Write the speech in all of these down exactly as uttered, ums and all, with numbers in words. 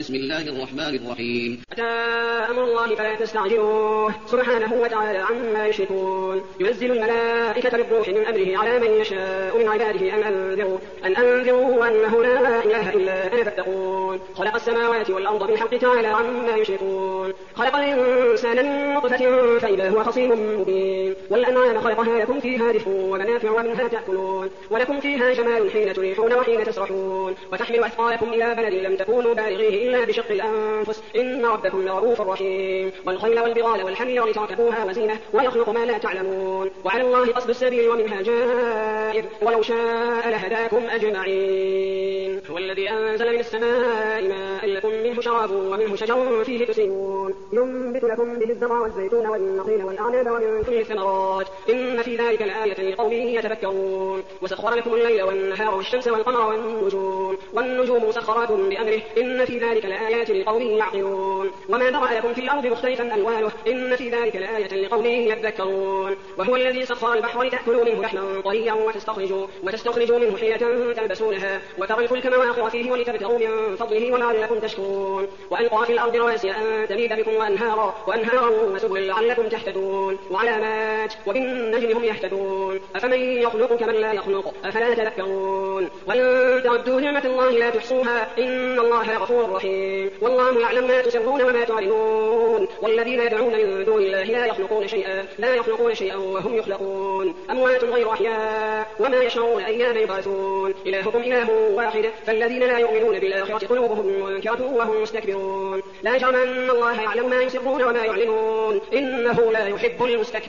بسم الله الرحمن الرحيم. أتى أمر الله فلا تستعجلوه سبحانه وتعالى عما يشركون. ينزل الملائكة بالروح من أمره على من يشاء من عباده أن أنذروا أن أنذروا أنه لا إله إلا أنا فاتقون. خلق السماوات والأرض بالحق تعالى عما يشركون. خلق الإنسان من نطفة فإذا هو خصيم مبين. والأنعام خلقها لكم فيها دفء ومنافع ومنها تأكلون ولكم فيها جمال حين تريحون وحين تسرحون وتحمل أثقالكم إلى بلد لم تكونوا بالغيه إلا بشق الأنفس إن ربكم لرؤوف رحيم. والخيل والبغال والحمير لتركبوها وزينة ويخلق ما لا تعلمون وعلى الله قصد السبيل ومنها جائر ولو شاء لهداكم أجمعين. هو الذي أنزل من السماء ماء لكم منه شراب ومنه شجر فيه تسيمون ينبت لكم به الزرع والزيتون والنخيل والأعناب ومن كل الثمرات إن في ذلك لآية لقوم يتفكرون. وسخر لكم الليل والنهار والشمس والقمر والنجوم والنجوم مسخرات بأمره إن في ذلك لآيات لقوم يعقلون. وما ذرأ لكم في الأرض مختلفا ألوانه إن في ذلك لآية لقوم يذكرون. وهو الذي سخر البحر لتأكلوا منه لحما طريا وتستخرجوا, وتستخرجوا منه حيلة تلبسونها وترى الفلك مواخر فيه ولتبتغوا من فضله ولعلكم تشكرون. وألقى في الأرض رواسي أن تميد بكم وأنهارا, وأنهارا وسبلا لعلكم تهتدون وعلامات وبالنجم هم يهتدون. أفمن يخلق كمن لا يخلق أفلا تذكرون. وإن تعدوا نعمة الله لا تحصوها إن الله غفور رحيم. والله يعلم ما تسرون وما تعلنون. والذين يدعون من دون الله لا يخلقون شيئا لا يخلقون شيئا وهم يخلقون أموات غير أحياء وما يشعرون أيام يبعثون. إلهكم إله واحد فالذين لا يؤمنون بالآخرة قلوبهم منكرة وهم مستكبرون. لا جرم أن الله يعلم ما يسرون وما يعلنون إنه لا يحب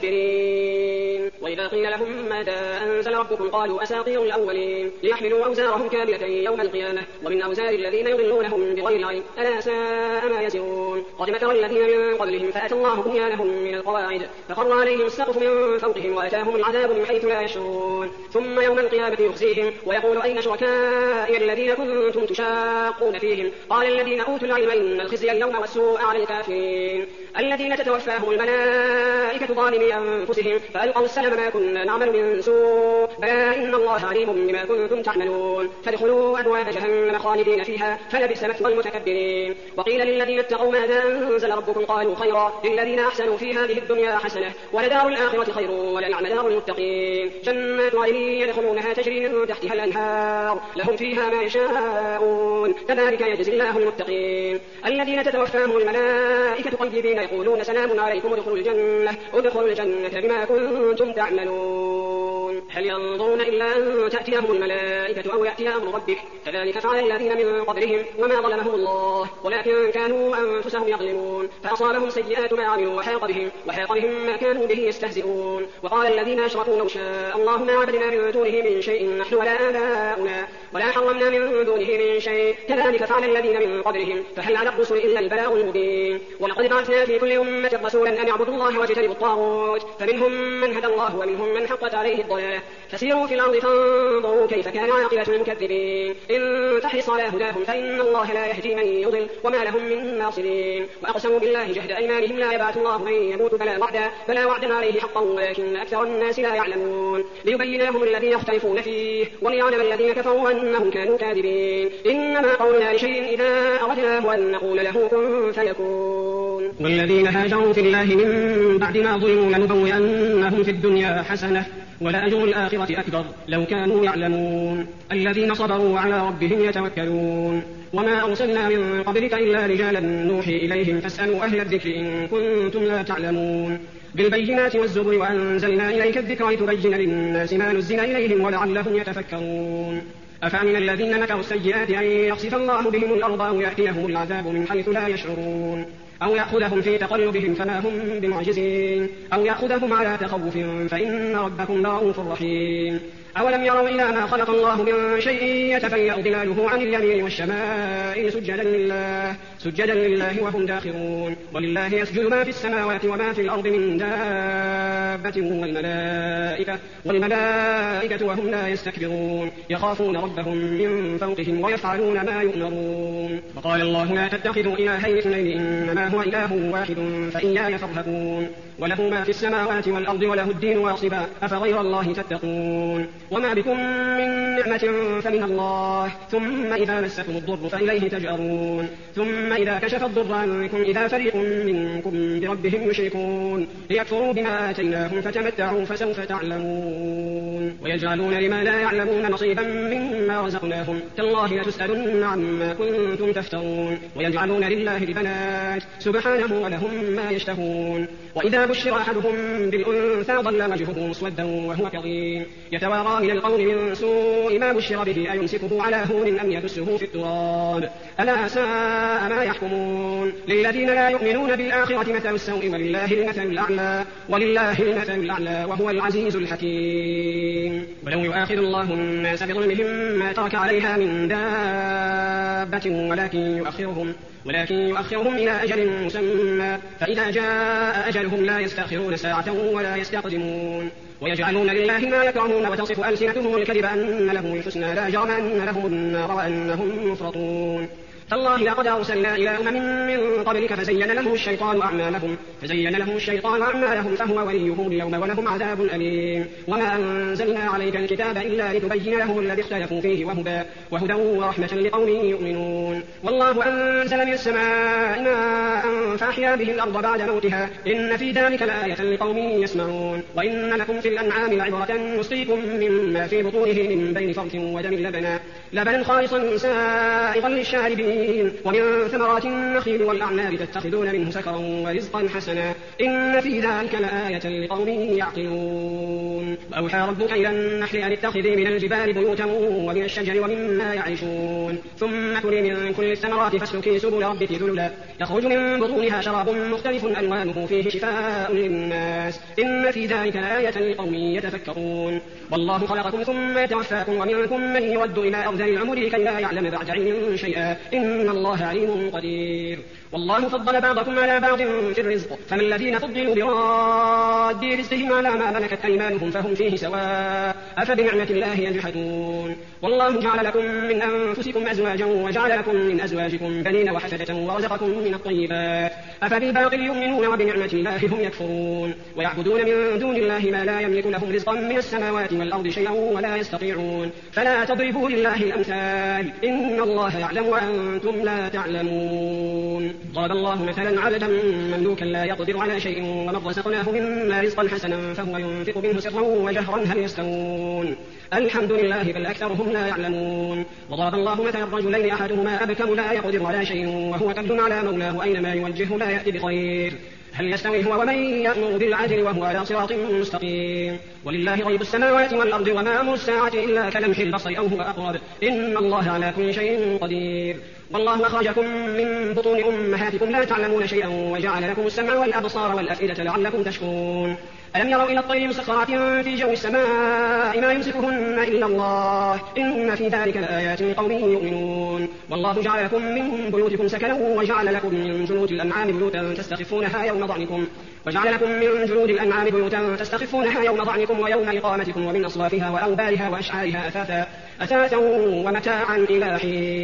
المستكبرين. وإذا قيل لهم ماذا أنزل ربكم قالوا أساطير الأولين ليحملوا أوزارهم كاملة يوم القيامة ومن أوزار الذين يضلونهم بغير علم ألا ساء ما يزرون. قد مكر الذين من قبلهم فأتى الله بنيانهم من القواعد فخر عليهم السقف من فوقهم وأتاهم العذاب من حيث لا يشعرون. ثم يوم القيامة يخزيهم ويقول أين شركائي الذين كنتم تشاقون فيهم قال الذين أوتوا العلم إن الخزي اليوم والسوء على الكافرين الذين تتوفاهم الملائكة ظالمي أنفسهم فألقوا السلام ما كنا نعمل من سوء بلى إن الله عليم بما كنتم تعملون فادخلوا أبواب جهنم خالدين فيها فلبئس مثوى المتكبرين. وقيل للذين اتقوا ماذا أنزل ربكم قالوا خيرا للذين أحسنوا في هذه الدنيا حسنة ولدار الآخرة خير ولنعم دار المتقين. جنات عدن يدخلونها تجري من تحتها الأنهار لهم فيها ما يشاءون كذلك يجزي الله المتقين. الذين تتوفاهم الملائكة طيبين يقولون سلام عليكم ادخلوا الجنة ادخلوا الجنة بما كنتم تعملون. هل ينظرون إلا أن تأتيهم الملائكة أو يأتي أمر ربك كذلك فعل الذين من قبلهم وما ظلمهم الله ولكن كانوا أنفسهم يظلمون فأصابهم سيئات ما عملوا وحاق بهم وحاق بهم ما كانوا به يستهزئون. وقال الذين أشركوا لو شاء الله ما عبدنا من دونه من شيء نحن ولا آباؤنا ولا حرمنا من دونه من شيء كذلك فعل الذين من قبلهم فهل على الرسل إلا البلاغ المبين. ولقد بعثنا في كل أمة رسولا أن اعبدوا الله واجتنبوا الطاغوت فمنهم من هدى الله ومنهم من حقت عليه الضلالة فسيروا في الأرض فانظروا كيف كان عاقبة المكذبين. إن تحرص على هداهم فإن الله لا يهدي من يضل وما لهم من ناصرين. وأقسموا بالله جهد أيمانهم لا يبعث الله من يموت بلا وعدا بلا وعدا عليه حقا ولكن أكثر الناس لا يعلمون ليبين لهم الذي يختلفون فيه وليعلم الذين كفروا أنهم كانوا كاذبين. إنما قولنا لشيء إذا أردناه أن نقول له كن فيكون. والذين هاجروا في الله من بعد ما ظلموا لنبوئنهم في الدنيا حسنة ولأجر الآخرة أكبر لو كانوا يعلمون. الذين صبروا وعلى ربهم يتوكلون. وما أرسلنا من قبلك إلا رجالا نوحي إليهم فاسألوا أهل الذكر إن كنتم لا تعلمون. بالبينات والزبر وأنزلنا إليك الذكر لتبين للناس ما نزل إليهم ولعلهم يتفكرون. أفأمن الذين مكروا السيئات أن يخسف الله بهم الأرض أو يأتيهم العذاب من حيث لا يشعرون أو يأخذهم في تقلبهم فما هم بمعجزين أو يأخذهم على تخوف فإن ربكم لرؤوف رحيم. أولم يروا إلى ما خلق الله من شيء يتفيأ ظلاله عن اليمين والشمائل سجدا لله, سجدا لله وهم داخرون. ولله يسجد ما في السماوات وما في الأرض من دابة والملائكة, والملائكة وهم لا يستكبرون يخافون ربهم من فوقهم ويفعلون ما يؤمرون. وقال الله لا تتخذوا إلهين اثنين إنما هو إله واحد فإياي فارهبون. وله ما في السماوات والأرض وله الدين واصبا أفغير الله تتقون. وما بكم من نعمة فمن الله ثم إذا مسكم الضر فإليه تجأرون ثم إذا كشف الضر عنكم إذا فريق منكم بربهم يشركون ليكفروا بما آتيناهم فتمتعوا فسوف تعلمون ويجعلون لما لا يعلمون نصيبا مما رزقناهم تالله لتسألن عما كنتم تفترون ويجعلون لله البنات سبحانه ولهم ما يشتهون وإذا بشر أحدهم بالأنثى ظل وجهه مسودا وهو كظيم يتوارى من القوم من سوء ما بشر به أيمسكه على هون أم يدسه في التراب ألا ساء ما يحكمون للذين لا يؤمنون بالآخرة مثل السوء ولله المثل الأعلى ولله المثل الأعلى وهو العزيز الحكيم ولو يؤاخذ الله الناس بظلمهم ما ترك عليها من دابة ولكن يؤخرهم ولكن يؤخرهم إلى أجل مسمى فإذا جاء أجلهم لا يستأخرون ساعة ولا يستقدمون ويجعلون لله ما يكرهون وتصف ألسنتهم الكذب أن لهم الحسنى لا جرم أن لهم النار وأنهم مفرطون تالله لقد أرسلنا إلى أمم من قبلك فزين لهم الشيطان أعمالهم فزين لهم الشيطان أعمالهم فهو وليهم اليوم ولهم عذاب أليم وما أنزلنا عليك الكتاب إلا لتبين لهم الذي اختلفوا فيه وهدى, وهدى ورحمة لقوم يؤمنون والله أنزل من السماء ماء فأحيا به الأرض بعد موتها إن في ذلك لآية لقوم يسمعون وإن لكم في الأنعام لعبرة نسقيكم مما في بطونه من بين فرث ودم لبنا لبنا خالصا سائغا للشاربين ومن ثمرات النخيل والأعناب تتخذون منه سكرا ورزقا حسنا إن في ذلك لآية لقوم يعقلون وأوحى ربك إلى النحل أن اتخذي من الجبال بيوتا ومن الشجر ومما يعيشون ثم كلي من كل الثمرات فاسلكي سبل ربك ذللا يخرج من بطونها شراب مختلف ألوانه فيه شفاء للناس إن في ذلك لآية لقوم يتفكرون والله خلقكم ثم يتوفاكم ومنكم من يرد إلى أرذل العمر لكي لا يعلم بعد علم شيئا إن الله عليم قدير والله فضل بعضكم على بعض في الرزق فما الذين فضلوا براد رزقهم على ما ملكت أيمانهم فهم فيه سواء أفبنعمة الله يجحدون والله جعل لكم من أنفسكم أزواجا وجعل لكم من أزواجكم بنين وحفدة ورزقكم من الطيبات أفبالباطل يؤمنون وبنعمة الله هم يكفرون ويعبدون من دون الله ما لا يملك لهم رزقا من السماوات والأرض شيئا ولا يستطيعون فلا تضربوا لله الأمثال إن الله يعلم وأنتم لا تعلمون ضرب الله مثلا عبدا مملوكا لا يقدر على شيء ومن رزقناه منا رزقا حسنا فهو ينفق منه سرا وجهرا هل يستوون الحمد لله بل أكثرهم لا يعلمون وضرب الله مثلا الرجلين أحدهما أبكم لا يقدر على شيء وهو كل على مولاه أينما يوجهه لا يأتي بخير هل يستوي هو ومن يأمر بالعدل وهو على صراط مستقيم ولله غيب السماوات والأرض وما أمر الساعة إلا كلمح البصر أو هو أقرب إن الله على كل شيء قدير والله أخرجكم من بطون أمهاتكم لا تعلمون شيئا وجعل لكم السمع والأبصار والأفئدة لعلكم تشكرون ألم يروا إلى الطير مسخرات في جو السماء ما يمسكهن إلا الله إن في ذلك لآيات لقوم يؤمنون والله جعل لكم من بيوتكم سكنا وجعل لكم من جلود الأنعام بيوتا تستخفونها يوم ضعنكم وجعل لكم من جلود الأنعام بيوتا تستخفونها يوم ضعنكم ويوم إقامتكم ومن أصوافها وأوبارها وأشعارها أثاثا أثاثا ومتاعا إلى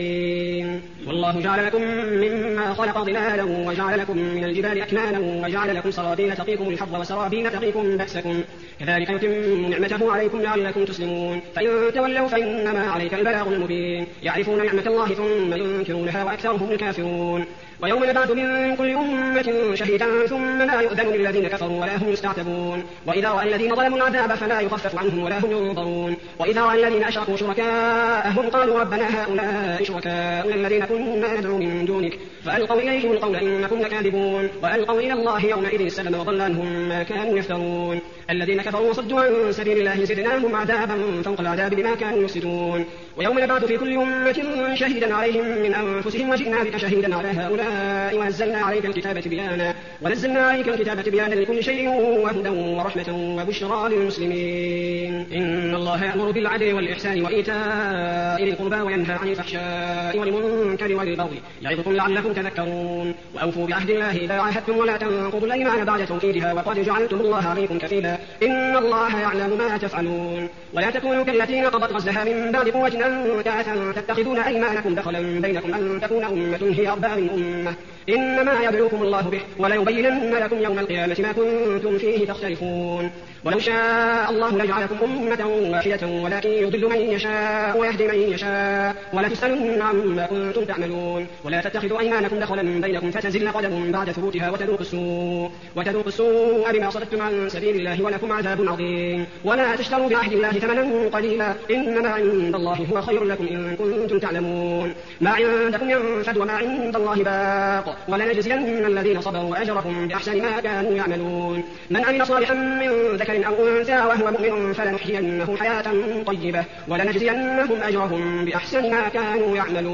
حين والله جعل لكم مما خلق ظلالا وجعل لكم من الجبال أكنانا وجعل لكم سرابيل تقيكم الحر وسرابيل تقيكم بأسكم كذلك يتم نعمته عليكم لعلكم تسلمون فإن تولوا فإنما عليك البلاغ المبين يعرفون نعمة الله ثم ينكرونها وأكثرهم الكافرون ويوم نبعث من كل أمة شهيدا ثم لا يؤذن للذين كفروا ولا هم يستعتبون وإذا رأى الذين ظلموا العذاب فلا يخفف عنهم ولا هم ينظرون وإذا رأى الذين أشركوا شركاءهم قالوا ربنا هؤلاء شركاؤنا الذين كنا ندعو من دونك فألقوا إليهم القول إنكم لكاذبون وألقوا إلى الله يومئذ السلم وضل عنهم ما كانوا يفترون الذين كفروا وصدوا عن سبيل الله زدناهم عذابا فوق العذاب بما كانوا يفسدون ويوم نبعث في كل أمة شهيدا عليهم من أنفسهم وجئنا بك شهيدا على هؤلاء ونزلنا عليك الكتاب تبيانا ونزلنا عليك الكتاب تبيانا لكل شيء وهدى ورحمة وبشرى للمسلمين إن الله يأمر بالعدل والإحسان وإيتاء ذي القربى وينهى عن الفحشاء والمنكر والبغي يعظكم لعلكم لعلكم تذكرون. وأوفوا بعهد الله إذا عاهدتم ولا تنقضوا الأيمان بعد توكيدها وقد جعلتم الله عليكم كفيلا إن الله يعلم ما تفعلون. ولا تكونوا كالتي نقضت غزلها من بعد قوة أنكاثا تتخذون أيمانكم دخلا بينكم أن تكون أمة هي أربى من أمة إنما يبلوكم الله به وليبينن لكم يوم القيامة ما كنتم فيه تختلفون. ولو شاء الله لجعلكم أمة واحدة ولكن يضل من يشاء ويهدي من يشاء ولا تسألن عما كنتم تعملون. ولا تتخذوا أيمانكم دخلا بينكم فتزل قدم بعد ثبوتها وتذوقوا السوء وتذوقوا السوء بما صددتم عن سبيل الله ولكم عذاب عظيم. ولا تشتروا بعهد الله ثمنا قليلا إنما عند الله هو خير لكم إن كنتم تعلمون. ما عندكم ينفد وما عند الله باق ولنجزين الذين صبروا أجرهم بأحسن ما كانوا يعملون. من عمل صالحا من ذكر أو أنثى وهو مؤمن فلنحيينه حياة طيبة ولنجزينهم أجرهم بأحسن ما كانوا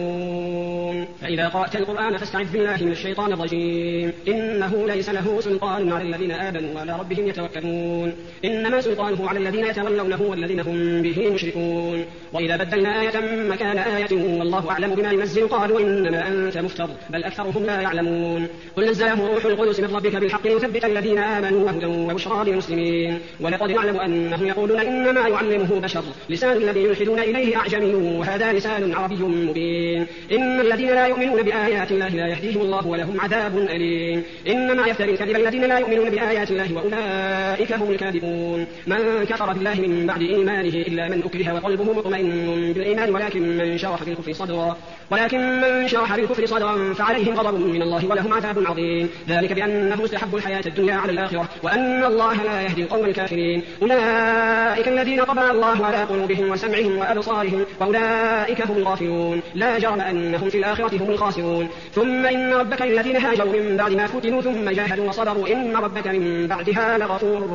يعملون. فإذا قرأت القرآن فاستعذ بالله من الشيطان الرجيم إنه ليس له سلطان على الذين آمنوا وعلى ربهم يتوكلون إنما سلطانه على الذين يتولونه والذين هم به مشركون. وإذا بدلنا آية مكان آية والله أعلم بما ينزل قالوا إنما أنت مفتر بل أكثرهم لا يعلمون. قل نزله روح القدس من ربك بالحق ليثبت الذين آمنوا وهدى وبشرى للمسلمين. ولقد نعلم أنهم يقولون إنما يعلمه بشر لسان الذي يلحدون إليه أعجمي وهذا لسان عربي مبين. إن الذين لا يؤمنون بآيات الله لا يهديهم الله ولهم عذاب أليم. إنما يفتري الكذب الذين لا يؤمنون بآيات الله وأولئك هم الكاذبون. من كفر بالله من بعد إيمانه إلا من أكره وقلبه مطمئن بالإيمان ولكن من شرح بالكفر صدرا ولكن من شرح بالكفر صدرا فعليهم غضب من الله ولهم عذاب عظيم. ذلك بأنه استحبوا الحياة الدنيا على الآخرة وأن الله لا يهدي القوم الكافرين. أولئك الذين طبع الله على قلوبهم وسمعهم وأبصارهم وأولئك هم الغافلون لا جرم أنهم في الآخرة هم الخاسرون. ثم إن ربك الذين هاجروا من بعد ما فتنوا ثم جاهدوا وصبروا إن ربك من بعدها لغفور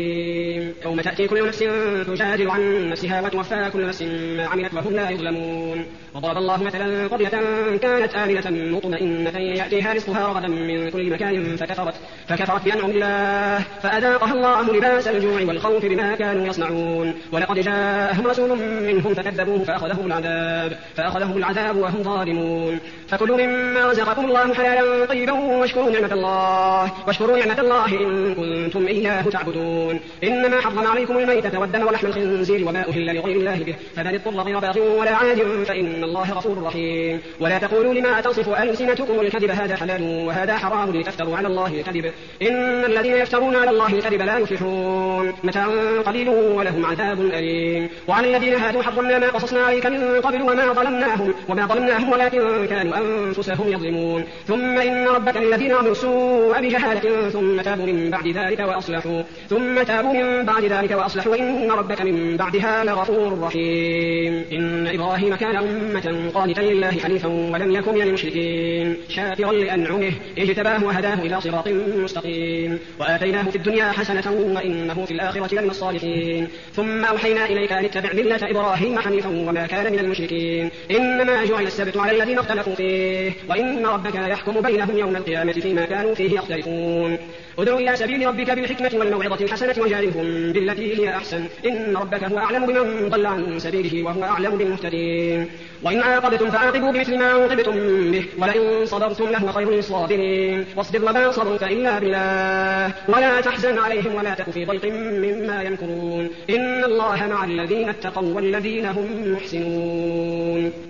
رحيم. يوم تأتي كل نفس تجادل عن نفسها وتوفى كل نفس ما عملت وهم لا يظلمون. وضرب الله مثلا قرية كانت آمنة مطمئنة يأتيها رزقها رغدا من كل مكان فكفرت فكفرت بأنعم الله فأذاقها الله لباس الجوع والخوف بما كانوا يصنعون. ولقد جاءهم رسول منهم فكذبوه فأخذهم العذاب فأخذهم العذاب وهم ظالمون. فكلوا مما رزقكم الله حلالا طيبا واشكروا نعمة الله واشكروا نعمة الله إن كنتم إياه تعبدون. إنما حرم عليكم الميتة والدم ولحم الخنزير وما أهل لغير الله به فمن اضطر غير باغ ولا عاد فإن الله غفور رحيم. ولا تقولوا لما تصف ألسنتكم الكذب هذا حلال وهذا حرام لتفتروا على الله الكذب إن الذين يفترون على الله الكذب لا يفلحون. متاع قليل ولهم عذاب أليم. وعلى الذين هادوا حرمنا ما قصصنا عليك من قبل وما ظلمناهم وما ظلمناهم ولكن كانوا أنفسهم يظلمون. ثم إن ربك الذين عملوا السوء بجهالة ثم تابوا من بعد ذلك وأصلحوا ثم تابوا من بعد ذلك وأصلحوا إن ربك من بعدها لغفور رحيم. إن إبراهيم كان أمة قانتا لله حنيفا ولم يكن من المشركين شاكرا لأنعمه اجتباه وهداه إلى صراط مستقيم. وآتيناه في الدنيا حسنة وإنه في الآخرة لمن الصالحين. ثم أوحينا إليك أن اتبع ملة إبراهيم حنيفا وما كان من المشركين. إنما جعل السبت على الذين اختلفوا فيه وإن ربك يحكم بينهم يوم القيامة فيما كانوا فيه يختلفون. ادع إلى سبيل ربك بالحكمة والموعظة الحسنة وجادلهم بالتي هي أحسن إن ربك هو أعلم بمن ضل عن سبيله وهو أعلم بالمهتدين. وإن عاقبتم فعاقبوا بمثل ما عوقبتم به ولئن صبرتم لهو خير للصابرين. واصبر وما صبرك إلا بالله ولا تحزن عليهم ولا تك في ضيق مما يمكرون إن الله مع الذين اتقوا والذين هم محسنون.